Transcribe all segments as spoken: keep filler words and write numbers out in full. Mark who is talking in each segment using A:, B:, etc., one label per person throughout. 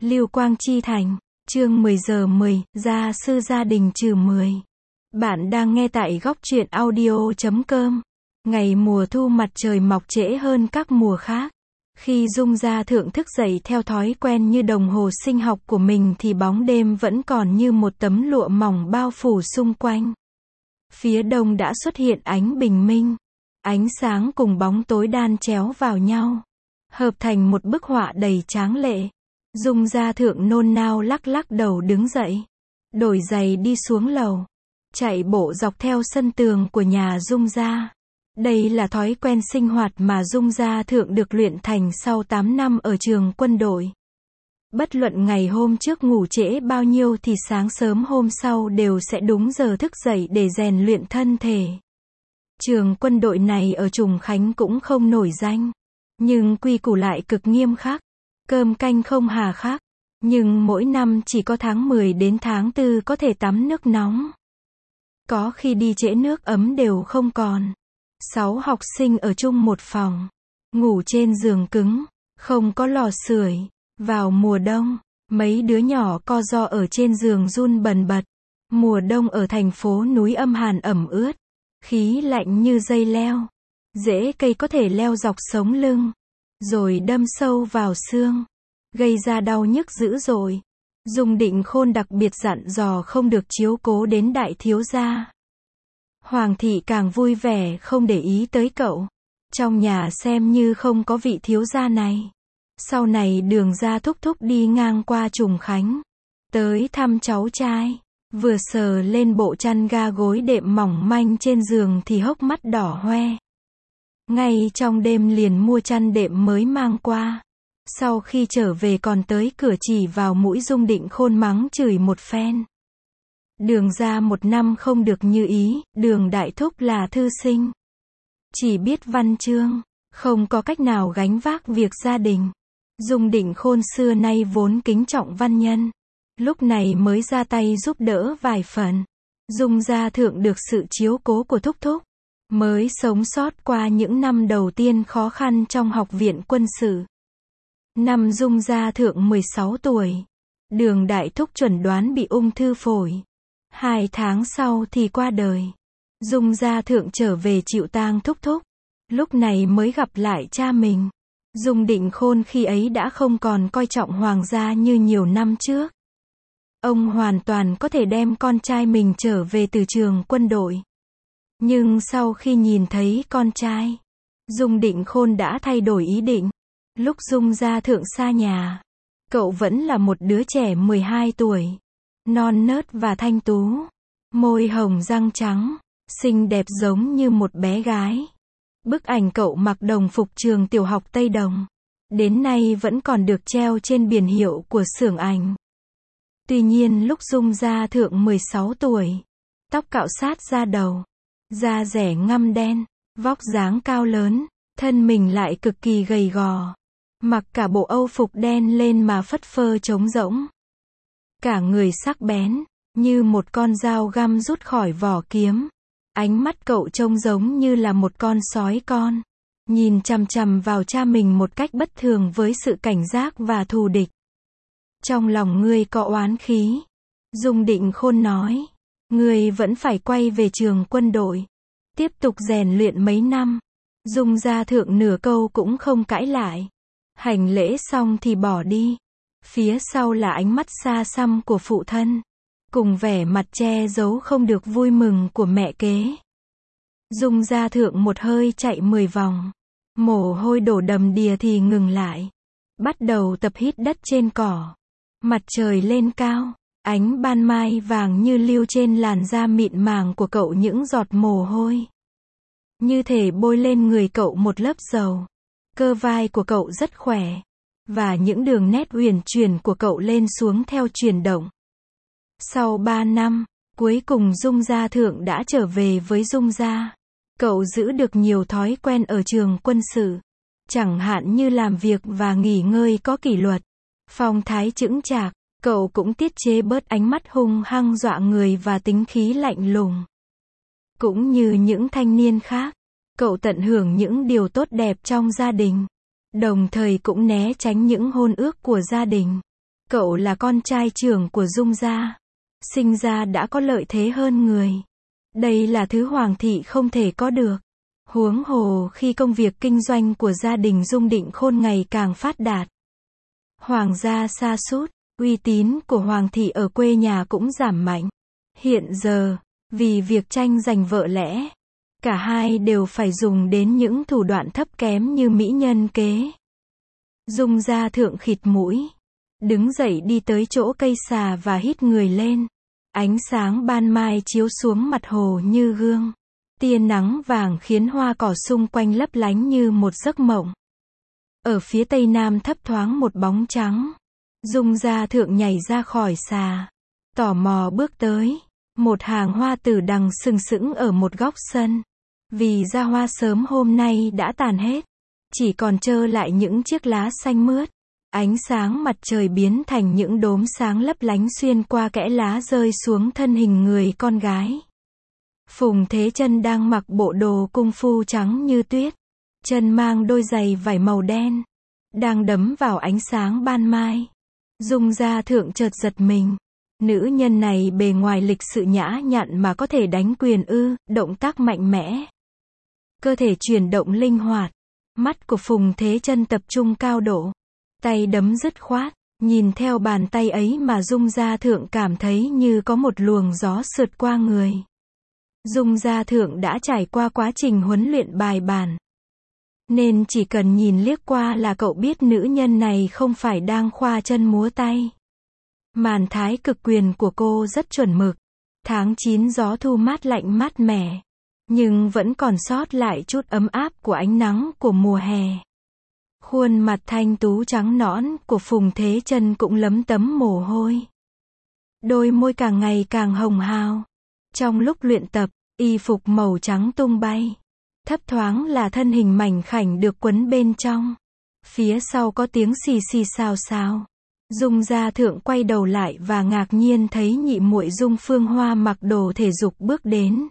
A: Lưu Quang Chi Thành, chương mười giờ mười, gia sư gia đình trừ mười. Bạn đang nghe tại góc truyện audio chấm com. Ngày mùa thu mặt trời mọc trễ hơn các mùa khác. Khi Dung Gia Thượng thức dậy theo thói quen như đồng hồ sinh học của mình thì bóng đêm vẫn còn như một tấm lụa mỏng bao phủ xung quanh. Phía đông đã xuất hiện ánh bình minh. Ánh sáng cùng bóng tối đan chéo vào nhau, hợp thành một bức họa đầy tráng lệ. Dung Gia Thượng nôn nao lắc lắc đầu đứng dậy, đổi giày đi xuống lầu, chạy bộ dọc theo sân tường của nhà Dung Gia. Đây là thói quen sinh hoạt mà Dung Gia Thượng được luyện thành sau tám năm ở trường quân đội. Bất luận ngày hôm trước ngủ trễ bao nhiêu thì sáng sớm hôm sau đều sẽ đúng giờ thức dậy để rèn luyện thân thể. Trường quân đội này ở Trùng Khánh cũng không nổi danh, nhưng quy củ lại cực nghiêm khắc. Cơm canh không hà khắc, nhưng mỗi năm chỉ có tháng mười đến tháng tư có thể tắm nước nóng. Có khi đi trễ nước ấm đều không còn. Sáu học sinh ở chung một phòng, ngủ trên giường cứng, không có lò sưởi. Vào mùa đông, mấy đứa nhỏ co ro ở trên giường run bần bật. Mùa đông ở thành phố núi âm hàn ẩm ướt, khí lạnh như dây leo. Rễ cây có thể leo dọc sống lưng, rồi đâm sâu vào xương, gây ra đau nhức dữ dội. Dung Định Khôn đặc biệt dặn dò không được chiếu cố đến đại thiếu gia. Hoàng thị càng vui vẻ không để ý tới cậu. Trong nhà xem như không có vị thiếu gia này. Sau này Đường gia thúc thúc đi ngang qua Trùng Khánh, tới thăm cháu trai, vừa sờ lên bộ chăn ga gối đệm mỏng manh trên giường thì hốc mắt đỏ hoe. Ngay trong đêm liền mua chăn đệm mới mang qua. Sau khi trở về còn tới cửa chỉ vào mũi Dung Định Khôn mắng chửi một phen. Đường gia một năm không được như ý, Đường đại thúc là thư sinh, chỉ biết văn chương, không có cách nào gánh vác việc gia đình. Dung Định Khôn xưa nay vốn kính trọng văn nhân, lúc này mới ra tay giúp đỡ vài phần. Dung Gia Thượng được sự chiếu cố của thúc thúc, mới sống sót qua những năm đầu tiên khó khăn trong học viện quân sự. Năm Dung Gia Thượng mười sáu tuổi, Đường đại thúc chuẩn đoán bị ung thư phổi. Hai tháng sau thì qua đời. Dung Gia Thượng trở về chịu tang thúc thúc, lúc này mới gặp lại cha mình. Dung Định Khôn khi ấy đã không còn coi trọng hoàng gia như nhiều năm trước. Ông hoàn toàn có thể đem con trai mình trở về từ trường quân đội. Nhưng sau khi nhìn thấy con trai, Dung Định Khôn đã thay đổi ý định. Lúc Dung Gia Thượng xa nhà, cậu vẫn là một đứa trẻ mười hai tuổi, non nớt và thanh tú, môi hồng răng trắng, xinh đẹp giống như một bé gái. Bức ảnh cậu mặc đồng phục trường tiểu học Tây Đồng, đến nay vẫn còn được treo trên biển hiệu của xưởng ảnh. Tuy nhiên lúc Dung Gia Thượng mười sáu tuổi, tóc cạo sát ra đầu, da rẻ ngăm đen, vóc dáng cao lớn, thân mình lại cực kỳ gầy gò, mặc cả bộ âu phục đen lên mà phất phơ trống rỗng. Cả người sắc bén, như một con dao găm rút khỏi vỏ kiếm. Ánh mắt cậu trông giống như là một con sói con, nhìn chằm chằm vào cha mình một cách bất thường với sự cảnh giác và thù địch. Trong lòng ngươi có oán khí. Dung Định Khôn nói, ngươi vẫn phải quay về trường quân đội, tiếp tục rèn luyện mấy năm. Dung Gia Thượng nửa câu cũng không cãi lại. Hành lễ xong thì bỏ đi. Phía sau là ánh mắt xa xăm của phụ thân, cùng vẻ mặt che giấu không được vui mừng của mẹ kế. Dung Gia Thượng một hơi chạy mười vòng, mồ hôi đổ đầm đìa thì ngừng lại, bắt đầu tập hít đất trên cỏ. Mặt trời lên cao, ánh ban mai vàng như lưu trên làn da mịn màng của cậu những giọt mồ hôi, như thể bôi lên người cậu một lớp dầu. Cơ vai của cậu rất khỏe, và những đường nét uyển chuyển của cậu lên xuống theo chuyển động. Sau ba năm, cuối cùng Dung Gia Thượng đã trở về với Dung Gia. Cậu giữ được nhiều thói quen ở trường quân sự, chẳng hạn như làm việc và nghỉ ngơi có kỷ luật, phong thái chững chạc. Cậu cũng tiết chế bớt ánh mắt hung hăng dọa người và tính khí lạnh lùng. Cũng như những thanh niên khác, cậu tận hưởng những điều tốt đẹp trong gia đình, đồng thời cũng né tránh những hôn ước của gia đình. Cậu là con trai trưởng của Dung gia. Sinh ra đã có lợi thế hơn người. Đây là thứ Hoàng thị không thể có được. Huống hồ khi công việc kinh doanh của gia đình Dung Định Khôn ngày càng phát đạt. Hoàng gia sa sút, uy tín của Hoàng thị ở quê nhà cũng giảm mạnh. Hiện giờ, vì việc tranh giành vợ lẽ, cả hai đều phải dùng đến những thủ đoạn thấp kém như mỹ nhân kế. Dung gia thượng khịt mũi, đứng dậy đi tới chỗ cây xà và hít người lên. Ánh sáng ban mai chiếu xuống mặt hồ như gương. Tia nắng vàng khiến hoa cỏ xung quanh lấp lánh như một giấc mộng. Ở phía tây nam thấp thoáng một bóng trắng. Dung gia thượng nhảy ra khỏi xà, tò mò bước tới. Một hàng hoa tử đằng sừng sững ở một góc sân. Vì ra hoa sớm hôm nay đã tàn hết, chỉ còn trơ lại những chiếc lá xanh mướt. Ánh sáng mặt trời biến thành những đốm sáng lấp lánh xuyên qua kẽ lá rơi xuống thân hình người con gái. Phùng Thế Chân đang mặc bộ đồ cung phu trắng như tuyết, chân mang đôi giày vải màu đen, đang đấm vào ánh sáng ban mai. Dung gia thượng chợt giật mình. Nữ nhân này bề ngoài lịch sự nhã nhặn mà có thể đánh quyền ư, động tác mạnh mẽ. Cơ thể chuyển động linh hoạt. Mắt của Phùng Thế Chân tập trung cao độ. Tay đấm dứt khoát. Nhìn theo bàn tay ấy mà Dung gia thượng cảm thấy như có một luồng gió sượt qua người. Dung gia thượng đã trải qua quá trình huấn luyện bài bản. Nên chỉ cần nhìn liếc qua là cậu biết nữ nhân này không phải đang khoa chân múa tay. Màn thái cực quyền của cô rất chuẩn mực. Tháng chín gió thu mát lạnh mát mẻ. Nhưng vẫn còn sót lại chút ấm áp của ánh nắng của mùa hè. Khuôn mặt thanh tú trắng nõn của Phùng Thế Chân cũng lấm tấm mồ hôi. Đôi môi càng ngày càng hồng hào. Trong lúc luyện tập, y phục màu trắng tung bay. Thấp thoáng là thân hình mảnh khảnh được quấn bên trong. Phía sau có tiếng xì xì xào xào. Dung gia thượng quay đầu lại và ngạc nhiên thấy nhị muội Dung Phương Hoa mặc đồ thể dục bước đến.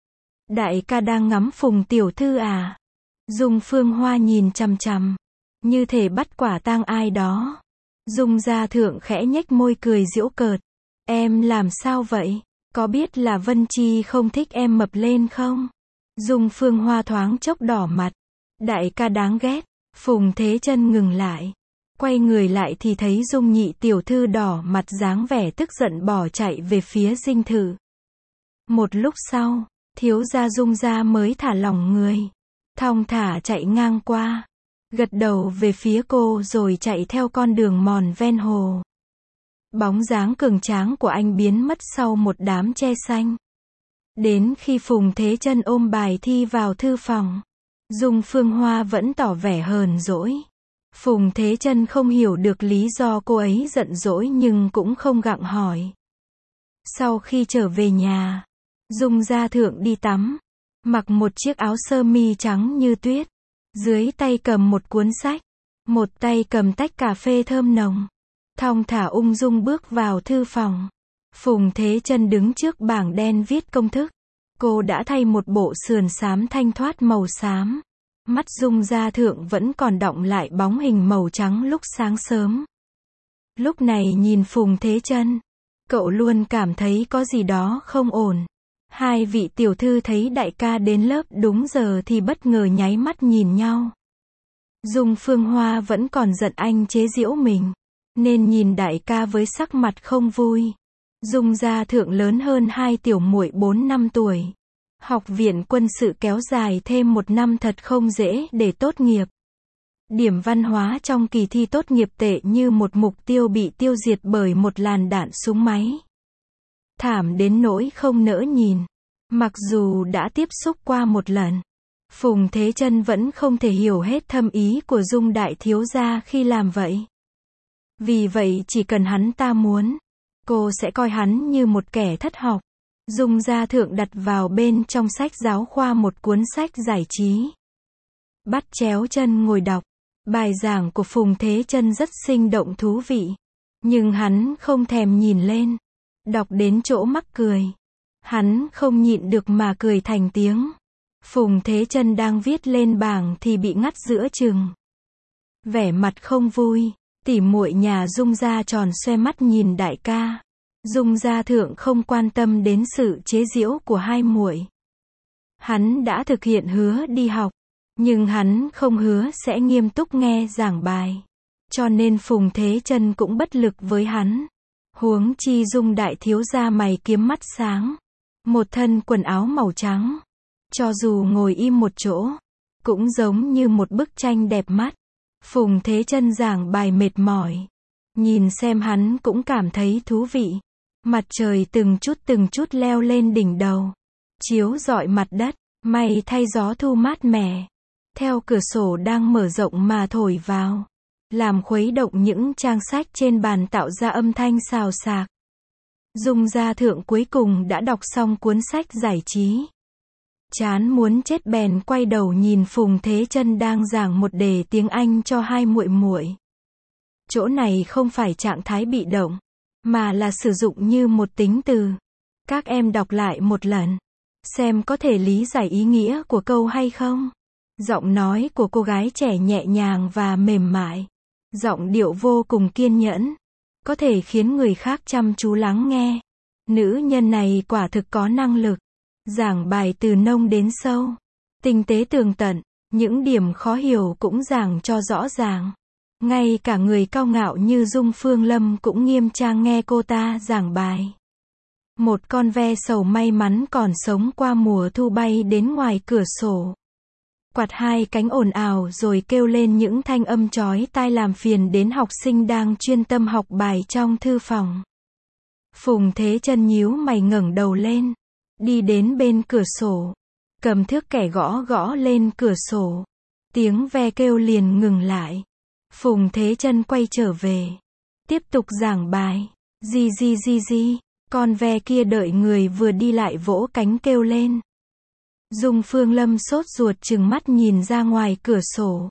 A: Đại ca đang ngắm Phùng tiểu thư à? Dung Phương Hoa nhìn chằm chằm, như thể bắt quả tang ai đó. Dung gia thượng khẽ nhếch môi cười giễu cợt. Em làm sao vậy? Có biết là Vân Chi không thích em mập lên không? Dung Phương Hoa thoáng chốc đỏ mặt. Đại ca đáng ghét. Phùng Thế Chân ngừng lại. Quay người lại thì thấy Dung nhị tiểu thư đỏ mặt dáng vẻ tức giận bỏ chạy về phía dinh thự. Một lúc sau, thiếu gia Dung gia mới thả lỏng người. Thong thả chạy ngang qua. Gật đầu về phía cô rồi chạy theo con đường mòn ven hồ. Bóng dáng cường tráng của anh biến mất sau một đám tre xanh. Đến khi Phùng Thế Chân ôm bài thi vào thư phòng, Dung Phương Hoa vẫn tỏ vẻ hờn dỗi. Phùng Thế Chân không hiểu được lý do cô ấy giận dỗi nhưng cũng không gặng hỏi. Sau khi trở về nhà, Dung gia thượng đi tắm, mặc một chiếc áo sơ mi trắng như tuyết, dưới tay cầm một cuốn sách, một tay cầm tách cà phê thơm nồng, thong thả ung dung bước vào thư phòng. Phùng Thế Chân đứng trước bảng đen viết công thức. Cô đã thay một bộ sườn xám thanh thoát màu xám. Mắt Dung gia thượng vẫn còn đọng lại bóng hình màu trắng lúc sáng sớm. Lúc này nhìn Phùng Thế Chân, cậu luôn cảm thấy có gì đó không ổn. Hai vị tiểu thư thấy đại ca đến lớp đúng giờ thì bất ngờ nháy mắt nhìn nhau. Dung Phương Hoa vẫn còn giận anh chế giễu mình, nên nhìn đại ca với sắc mặt không vui. Dung gia thượng lớn hơn hai tiểu muội bốn năm tuổi. Học viện quân sự kéo dài thêm một năm thật không dễ để tốt nghiệp. Điểm văn hóa trong kỳ thi tốt nghiệp tệ như một mục tiêu bị tiêu diệt bởi một làn đạn súng máy. Thảm đến nỗi không nỡ nhìn. Mặc dù đã tiếp xúc qua một lần, Phùng Thế Chân vẫn không thể hiểu hết thâm ý của Dung đại thiếu gia khi làm vậy. Vì vậy chỉ cần hắn ta muốn, cô sẽ coi hắn như một kẻ thất học. Dung gia thượng đặt vào bên trong sách giáo khoa một cuốn sách giải trí. Bắt chéo chân ngồi đọc. Bài giảng của Phùng Thế Chân rất sinh động thú vị. Nhưng hắn không thèm nhìn lên. Đọc đến chỗ mắc cười. Hắn không nhịn được mà cười thành tiếng. Phùng Thế Chân đang viết lên bảng thì bị ngắt giữa chừng. Vẻ mặt không vui. Tỉ muội nhà Dung gia tròn xoe mắt nhìn đại ca. Dung gia thượng không quan tâm đến sự chế giễu của hai muội. Hắn đã thực hiện hứa đi học, nhưng hắn không hứa sẽ nghiêm túc nghe giảng bài. Cho nên Phùng Thế Chân cũng bất lực với hắn. Huống chi Dung đại thiếu gia mày kiếm mắt sáng, một thân quần áo màu trắng, cho dù ngồi im một chỗ, cũng giống như một bức tranh đẹp mắt. Phùng Thế Chân giảng bài mệt mỏi, nhìn xem hắn cũng cảm thấy thú vị. Mặt trời từng chút từng chút leo lên đỉnh đầu, chiếu rọi mặt đất, may thay gió thu mát mẻ, theo cửa sổ đang mở rộng mà thổi vào, làm khuấy động những trang sách trên bàn tạo ra âm thanh xào xạc. Dung gia thượng cuối cùng đã đọc xong cuốn sách giải trí. Chán muốn chết bèn quay đầu nhìn Phùng Thế Chân đang giảng một đề tiếng Anh cho hai muội muội. Chỗ này không phải trạng thái bị động, mà là sử dụng như một tính từ. Các em đọc lại một lần, xem có thể lý giải ý nghĩa của câu hay không. Giọng nói của cô gái trẻ nhẹ nhàng và mềm mại, giọng điệu vô cùng kiên nhẫn, có thể khiến người khác chăm chú lắng nghe. Nữ nhân này quả thực có năng lực, giảng bài từ nông đến sâu, tinh tế tường tận, những điểm khó hiểu cũng giảng cho rõ ràng. Ngay cả người cao ngạo như Dung Phương Lâm cũng nghiêm trang nghe cô ta giảng bài. Một con ve sầu may mắn còn sống qua mùa thu bay đến ngoài cửa sổ, quạt hai cánh ồn ào rồi kêu lên những thanh âm chói tai làm phiền đến học sinh đang chuyên tâm học bài trong thư phòng. Phùng Thế Chân nhíu mày ngẩng đầu lên, đi đến bên cửa sổ, cầm thước kẻ gõ gõ lên cửa sổ. Tiếng ve kêu liền ngừng lại. Phùng Thế Chân quay trở về, tiếp tục giảng bài. Di di di di, con ve kia đợi người vừa đi lại vỗ cánh kêu lên. Dung Phương Lâm sốt ruột trừng mắt nhìn ra ngoài cửa sổ.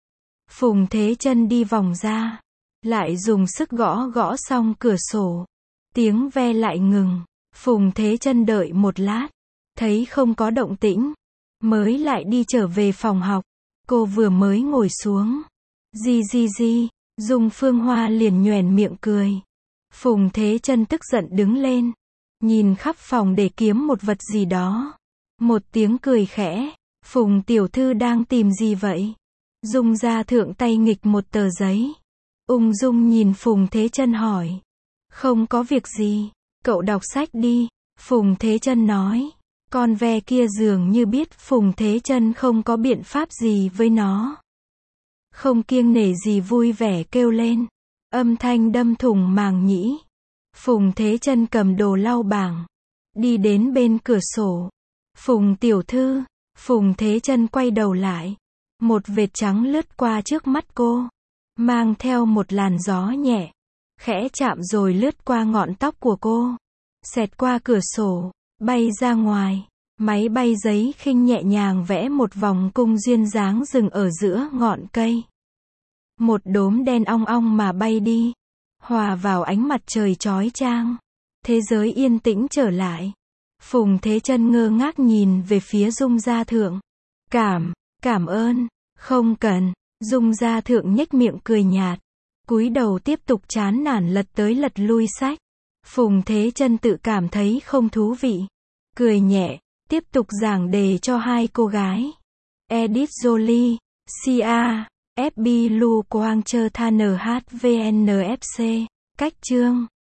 A: Phùng Thế Chân đi vòng ra, lại dùng sức gõ gõ xong cửa sổ. Tiếng ve lại ngừng. Phùng Thế Chân đợi một lát, thấy không có động tĩnh, mới lại đi trở về phòng học. Cô vừa mới ngồi xuống, di di di, Dung Phương Hoa liền nhoẻn miệng cười. Phùng Thế Chân tức giận đứng lên, nhìn khắp phòng để kiếm một vật gì đó. Một tiếng cười khẽ, Phùng tiểu thư đang tìm gì vậy? Dung gia thượng tay nghịch một tờ giấy, ung dung nhìn Phùng Thế Chân hỏi. Không có việc gì, cậu đọc sách đi, Phùng Thế Chân nói. Con ve kia dường như biết Phùng Thế Chân không có biện pháp gì với nó, không kiêng nể gì vui vẻ kêu lên, âm thanh đâm thủng màng nhĩ. Phùng Thế Chân cầm đồ lau bảng, đi đến bên cửa sổ. Phùng tiểu thư, Phùng Thế Chân quay đầu lại, một vệt trắng lướt qua trước mắt cô, mang theo một làn gió nhẹ, khẽ chạm rồi lướt qua ngọn tóc của cô, xẹt qua cửa sổ, bay ra ngoài. Máy bay giấy khinh nhẹ nhàng vẽ một vòng cung duyên dáng dừng ở giữa ngọn cây. Một đốm đen ong ong mà bay đi, hòa vào ánh mặt trời chói chang. Thế giới yên tĩnh trở lại. Phùng Thế Chân ngơ ngác nhìn về phía Dung gia thượng. Cảm, cảm ơn, không cần. Dung gia thượng nhếch miệng cười nhạt, cúi đầu tiếp tục chán nản lật tới lật lui sách. Phùng Thế Chân tự cảm thấy không thú vị, cười nhẹ, tiếp tục giảng đề cho hai cô gái. Edith Jolie, xê a, ép bê Lu Quang Chơ Than hát vê en ép xê, cách chương.